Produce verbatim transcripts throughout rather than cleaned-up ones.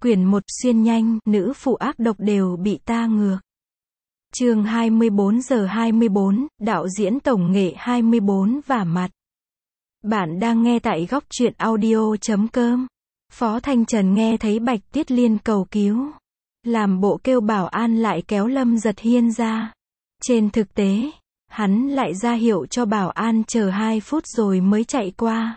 Quyển một xuyên nhanh, nữ phụ ác độc đều bị ta ngược. Chương hai mươi bốn giờ hai mươi bốn, đạo diễn tổng nghệ hai mươi bốn vả mặt. Bạn đang nghe tại góc truyện audio chấm com. Phó Thanh Trần nghe thấy Bạch Tiết Liên cầu cứu, làm bộ kêu bảo an lại kéo Lâm Giật Hiên ra. Trên thực tế, hắn lại ra hiệu cho bảo an chờ hai phút rồi mới chạy qua.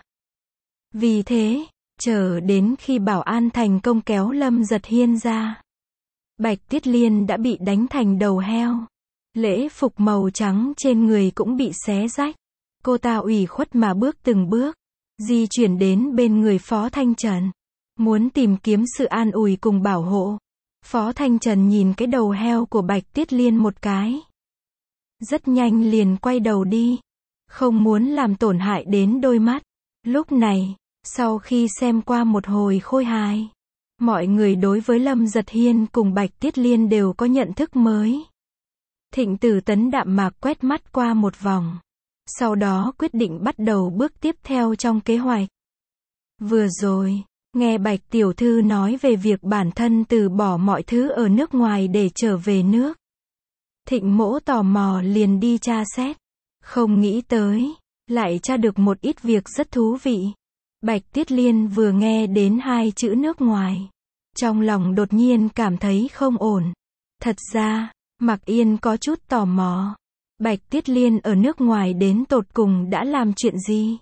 Vì thế, chờ đến khi bảo an thành công kéo Lâm Giật Hiên ra, Bạch Tiết Liên đã bị đánh thành đầu heo. Lễ phục màu trắng trên người cũng bị xé rách. Cô ta ủy khuất mà bước từng bước, di chuyển đến bên người Phó Thanh Trần, muốn tìm kiếm sự an ủi cùng bảo hộ. Phó Thanh Trần nhìn cái đầu heo của Bạch Tiết Liên một cái, rất nhanh liền quay đầu đi, không muốn làm tổn hại đến đôi mắt. Lúc này, sau khi xem qua một hồi khôi hài, mọi người đối với Lâm Giật Hiên cùng Bạch Tiết Liên đều có nhận thức mới. Thịnh Tử Tấn đạm mạc quét mắt qua một vòng, sau đó quyết định bắt đầu bước tiếp theo trong kế hoạch. Vừa rồi, nghe Bạch tiểu thư nói về việc bản thân từ bỏ mọi thứ ở nước ngoài để trở về nước, Thịnh Mỗ tò mò liền đi tra xét, không nghĩ tới, lại tra được một ít việc rất thú vị. Bạch Tiết Liên vừa nghe đến hai chữ nước ngoài, trong lòng đột nhiên cảm thấy không ổn. Thật ra, Mạc Yên có chút tò mò, Bạch Tiết Liên ở nước ngoài đến tột cùng đã làm chuyện gì?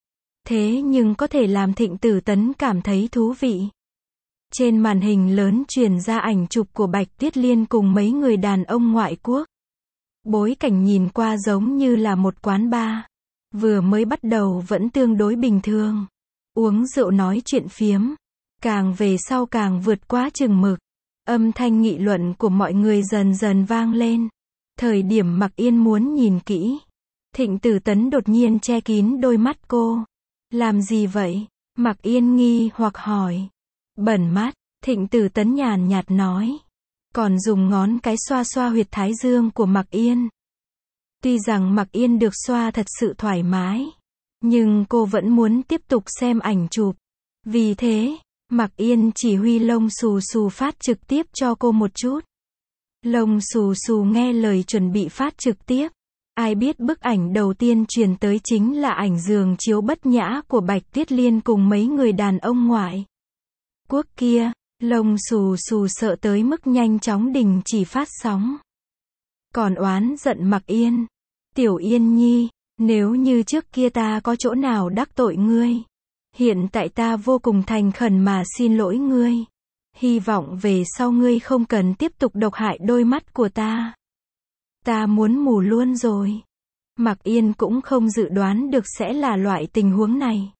Thế nhưng có thể làm Thịnh Tử Tấn cảm thấy thú vị. Trên màn hình lớn truyền ra ảnh chụp của Bạch Tiết Liên cùng mấy người đàn ông ngoại quốc. Bối cảnh nhìn qua giống như là một quán bar. Vừa mới bắt đầu vẫn tương đối bình thường, uống rượu nói chuyện phiếm. Càng về sau càng vượt quá chừng mực. Âm thanh nghị luận của mọi người dần dần vang lên. Thời điểm Mạc Yên muốn nhìn kỹ, Thịnh Tử Tấn đột nhiên che kín đôi mắt cô. Làm gì vậy? Mạc Yên nghi hoặc hỏi. Bẩn mắt, Thịnh Tử Tấn nhàn nhạt nói. Còn dùng ngón cái xoa xoa huyệt thái dương của Mạc Yên. Tuy rằng Mạc Yên được xoa thật sự thoải mái, nhưng cô vẫn muốn tiếp tục xem ảnh chụp. Vì thế, Mạc Yên chỉ huy lông xù xù phát trực tiếp cho cô một chút. Lông xù xù nghe lời chuẩn bị phát trực tiếp. Ai biết bức ảnh đầu tiên truyền tới chính là ảnh giường chiếu bất nhã của Bạch Tiết Liên cùng mấy người đàn ông ngoại quốc kia. Lông xù xù sợ tới mức nhanh chóng đình chỉ phát sóng. Còn oán giận Mạc Yên. Tiểu Yên Nhi, nếu như trước kia ta có chỗ nào đắc tội ngươi, hiện tại ta vô cùng thành khẩn mà xin lỗi ngươi. Hy vọng về sau ngươi không cần tiếp tục độc hại đôi mắt của ta. Ta muốn mù luôn rồi. Mạc Yên cũng không dự đoán được sẽ là loại tình huống này.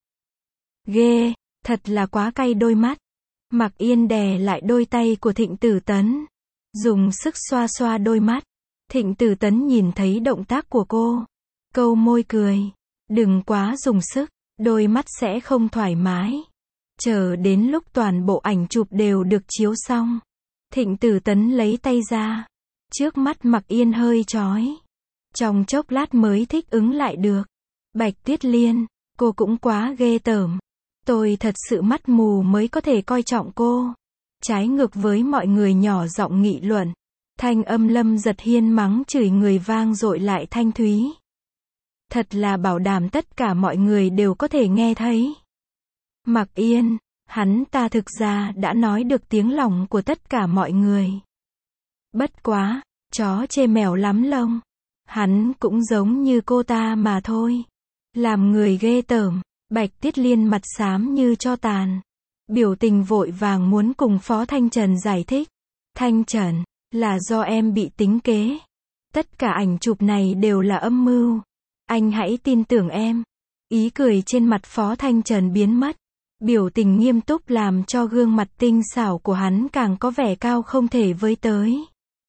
Ghê, thật là quá cay đôi mắt. Mạc Yên đè lại đôi tay của Thịnh Tử Tấn, dùng sức xoa xoa đôi mắt. Thịnh Tử Tấn nhìn thấy động tác của cô, câu môi cười. Đừng quá dùng sức, đôi mắt sẽ không thoải mái. Chờ đến lúc toàn bộ ảnh chụp đều được chiếu xong, Thịnh Tử Tấn lấy tay ra. Trước mắt Mạc Yên hơi chói, trong chốc lát mới thích ứng lại được. Bạch Tiết Liên, cô cũng quá ghê tởm. Tôi thật sự mắt mù mới có thể coi trọng cô. Trái ngược với mọi người nhỏ giọng nghị luận, thanh âm Lâm Giật Hiên mắng chửi người vang dội lại thanh thúy. Thật là bảo đảm tất cả mọi người đều có thể nghe thấy. Mạc Yên, hắn ta thực ra đã nói được tiếng lòng của tất cả mọi người. Bất quá, chó chê mèo lắm lông. Hắn cũng giống như cô ta mà thôi. Làm người ghê tởm. Bạch Tiết Liên mặt xám như tro tàn, biểu tình vội vàng muốn cùng Phó Thanh Trần giải thích. Thanh Trần, là do em bị tính kế. Tất cả ảnh chụp này đều là âm mưu. Anh hãy tin tưởng em. Ý cười trên mặt Phó Thanh Trần biến mất. Biểu tình nghiêm túc làm cho gương mặt tinh xảo của hắn càng có vẻ cao không thể với tới.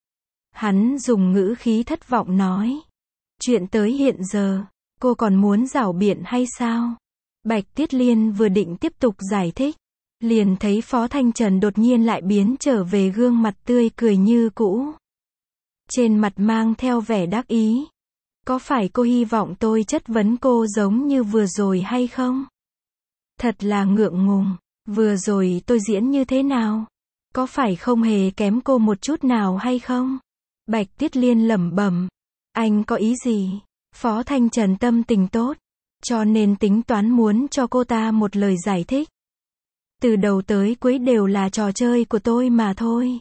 Hắn dùng ngữ khí thất vọng nói. Chuyện tới hiện giờ, cô còn muốn rảo biện hay sao? Bạch Tiết Liên vừa định tiếp tục giải thích, liền thấy Phó Thanh Trần đột nhiên lại biến trở về gương mặt tươi cười như cũ. Trên mặt mang theo vẻ đắc ý. Có phải cô hy vọng tôi chất vấn cô giống như vừa rồi hay không? Thật là ngượng ngùng. Vừa rồi tôi diễn như thế nào? Có phải không hề kém cô một chút nào hay không? Bạch Tiết Liên lẩm bẩm. Anh có ý gì? Phó Thanh Trần tâm tình tốt, cho nên tính toán muốn cho cô ta một lời giải thích. Từ đầu tới cuối đều là trò chơi của tôi mà thôi.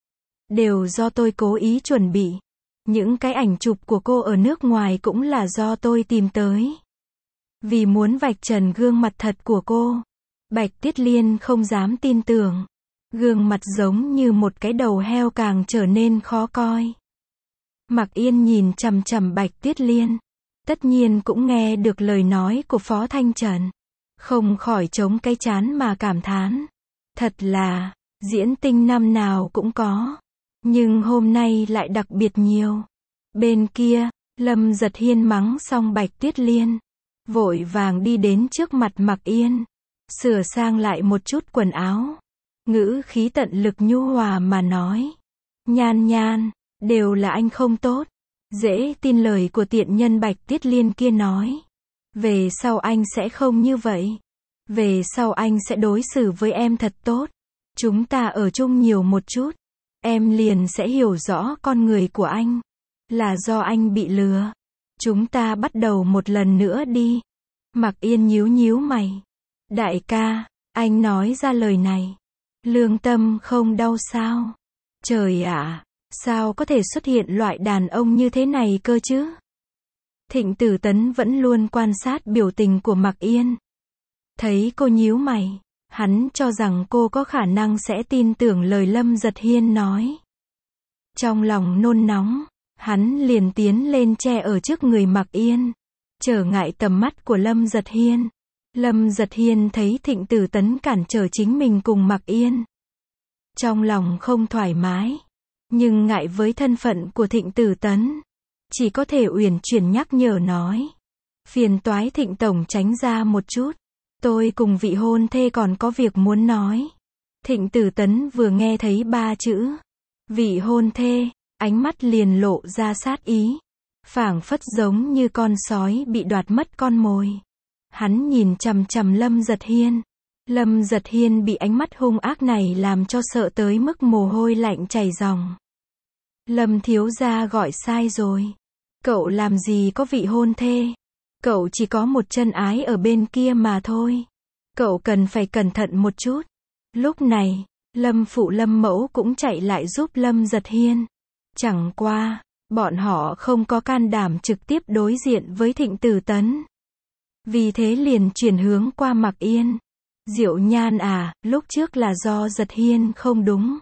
Đều do tôi cố ý chuẩn bị. Những cái ảnh chụp của cô ở nước ngoài cũng là do tôi tìm tới. Vì muốn vạch trần gương mặt thật của cô. Bạch Tiết Liên không dám tin tưởng. Gương mặt giống như một cái đầu heo càng trở nên khó coi. Mạc Yên nhìn chằm chằm Bạch Tiết Liên. Tất nhiên cũng nghe được lời nói của Phó Thanh Trần. Không khỏi chống cái trán mà cảm thán. Thật là, diễn tinh năm nào cũng có. Nhưng hôm nay lại đặc biệt nhiều. Bên kia, Lâm Giật Hiên mắng xong Bạch Tiết Liên. Vội vàng đi đến trước mặt Mạc Yên. Sửa sang lại một chút quần áo. Ngữ khí tận lực nhu hòa mà nói. Nhan nhan, đều là anh không tốt. Dễ tin lời của tiện nhân Bạch Tiết Liên kia nói. Về sau anh sẽ không như vậy. Về sau anh sẽ đối xử với em thật tốt. Chúng ta ở chung nhiều một chút. Em liền sẽ hiểu rõ con người của anh. Là do anh bị lừa. Chúng ta bắt đầu một lần nữa đi. Mạc Yên nhíu nhíu mày. Đại ca, anh nói ra lời này. Lương tâm không đau sao? Trời ạ, sao có thể xuất hiện loại đàn ông như thế này cơ chứ? Thịnh Tử Tấn vẫn luôn quan sát biểu tình của Mạc Yên. Thấy cô nhíu mày, hắn cho rằng cô có khả năng sẽ tin tưởng lời Lâm Giật Hiên nói. Trong lòng nôn nóng, hắn liền tiến lên che ở trước người Mạc Yên, trở ngại tầm mắt của Lâm Giật Hiên. Lâm Giật Hiên thấy Thịnh Tử Tấn cản trở chính mình cùng Mạc Yên. Trong lòng không thoải mái, nhưng ngại với thân phận của Thịnh Tử Tấn, chỉ có thể uyển chuyển nhắc nhở nói. Phiền toái Thịnh Tổng tránh ra một chút. Tôi cùng vị hôn thê còn có việc muốn nói. Thịnh Tử Tấn vừa nghe thấy ba chữ vị hôn thê, ánh mắt liền lộ ra sát ý. Phảng phất giống như con sói bị đoạt mất con mồi. Hắn nhìn chằm chằm Lâm Giật Hiên. Lâm Giật Hiên bị ánh mắt hung ác này làm cho sợ tới mức mồ hôi lạnh chảy ròng. Lâm thiếu gia gọi sai rồi. Cậu làm gì có vị hôn thê. Cậu chỉ có một chân ái ở bên kia mà thôi. Cậu cần phải cẩn thận một chút. Lúc này, Lâm phụ Lâm mẫu cũng chạy lại giúp Lâm Giật Hiên. Chẳng qua, bọn họ không có can đảm trực tiếp đối diện với Thịnh Tử Tấn. Vì thế liền chuyển hướng qua Mạc Yên. Diệu Nhan à, lúc trước là do Giật Hiên không đúng.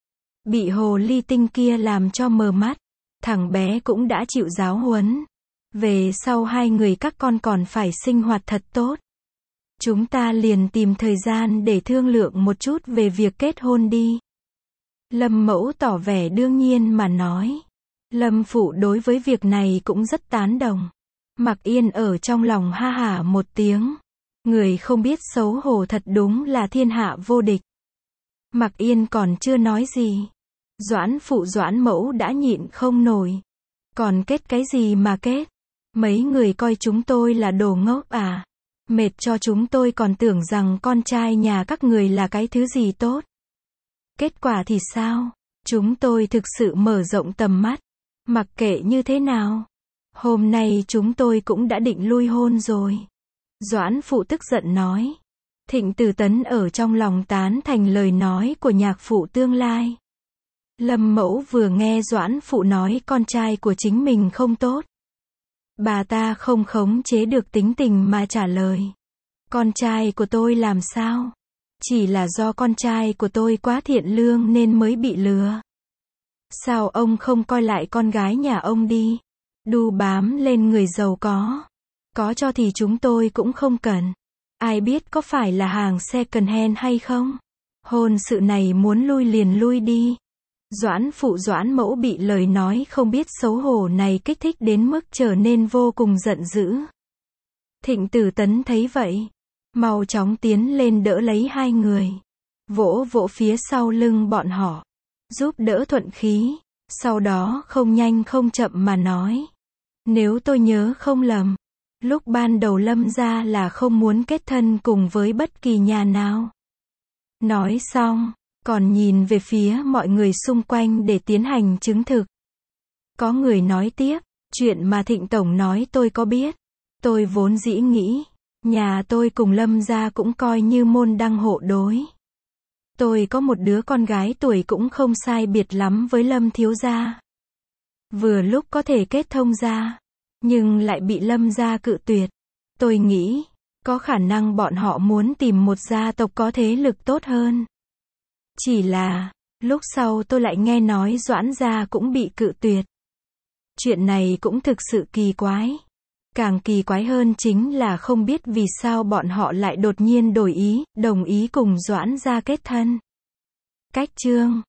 Bị hồ ly tinh kia làm cho mờ mắt. Thằng bé cũng đã chịu giáo huấn. Về sau hai người các con còn phải sinh hoạt thật tốt. Chúng ta liền tìm thời gian để thương lượng một chút về việc kết hôn đi. Lâm mẫu tỏ vẻ đương nhiên mà nói. Lâm phụ đối với việc này cũng rất tán đồng. Mạc Yên ở trong lòng ha hả một tiếng. Người không biết xấu hổ thật đúng là thiên hạ vô địch. Mạc Yên còn chưa nói gì. Doãn phụ Doãn mẫu đã nhịn không nổi. Còn kết cái gì mà kết? Mấy người coi chúng tôi là đồ ngốc à? Mệt cho chúng tôi còn tưởng rằng con trai nhà các người là cái thứ gì tốt. Kết quả thì sao? Chúng tôi thực sự mở rộng tầm mắt. Mặc kệ như thế nào. Hôm nay chúng tôi cũng đã định lui hôn rồi. Doãn phụ tức giận nói. Thịnh Tử Tấn ở trong lòng tán thành lời nói của nhạc phụ tương lai. Lâm mẫu vừa nghe Doãn phụ nói con trai của chính mình không tốt. Bà ta không khống chế được tính tình mà trả lời. Con trai của tôi làm sao? Chỉ là do con trai của tôi quá thiện lương nên mới bị lừa. Sao ông không coi lại con gái nhà ông đi? Đu bám lên người giàu có. Có cho thì chúng tôi cũng không cần. Ai biết có phải là hàng second hand hay không? Hôn sự này muốn lui liền lui đi. Doãn phụ Doãn mẫu bị lời nói không biết xấu hổ này kích thích đến mức trở nên vô cùng giận dữ. Thịnh Tử Tấn thấy vậy, mau chóng tiến lên đỡ lấy hai người, vỗ vỗ phía sau lưng bọn họ, giúp đỡ thuận khí, sau đó không nhanh không chậm mà nói. Nếu tôi nhớ không lầm, lúc ban đầu Lâm gia là không muốn kết thân cùng với bất kỳ nhà nào. Nói xong, còn nhìn về phía mọi người xung quanh để tiến hành chứng thực. Có người nói tiếp, chuyện mà Thịnh Tổng nói tôi có biết. Tôi vốn dĩ nghĩ, nhà tôi cùng Lâm gia cũng coi như môn đăng hộ đối. Tôi có một đứa con gái tuổi cũng không sai biệt lắm với Lâm thiếu gia. Vừa lúc có thể kết thông gia, nhưng lại bị Lâm gia cự tuyệt. Tôi nghĩ, có khả năng bọn họ muốn tìm một gia tộc có thế lực tốt hơn. Chỉ là, lúc sau tôi lại nghe nói Doãn gia cũng bị cự tuyệt. Chuyện này cũng thực sự kỳ quái. Càng kỳ quái hơn chính là không biết vì sao bọn họ lại đột nhiên đổi ý, đồng ý cùng Doãn gia kết thân. Cách chương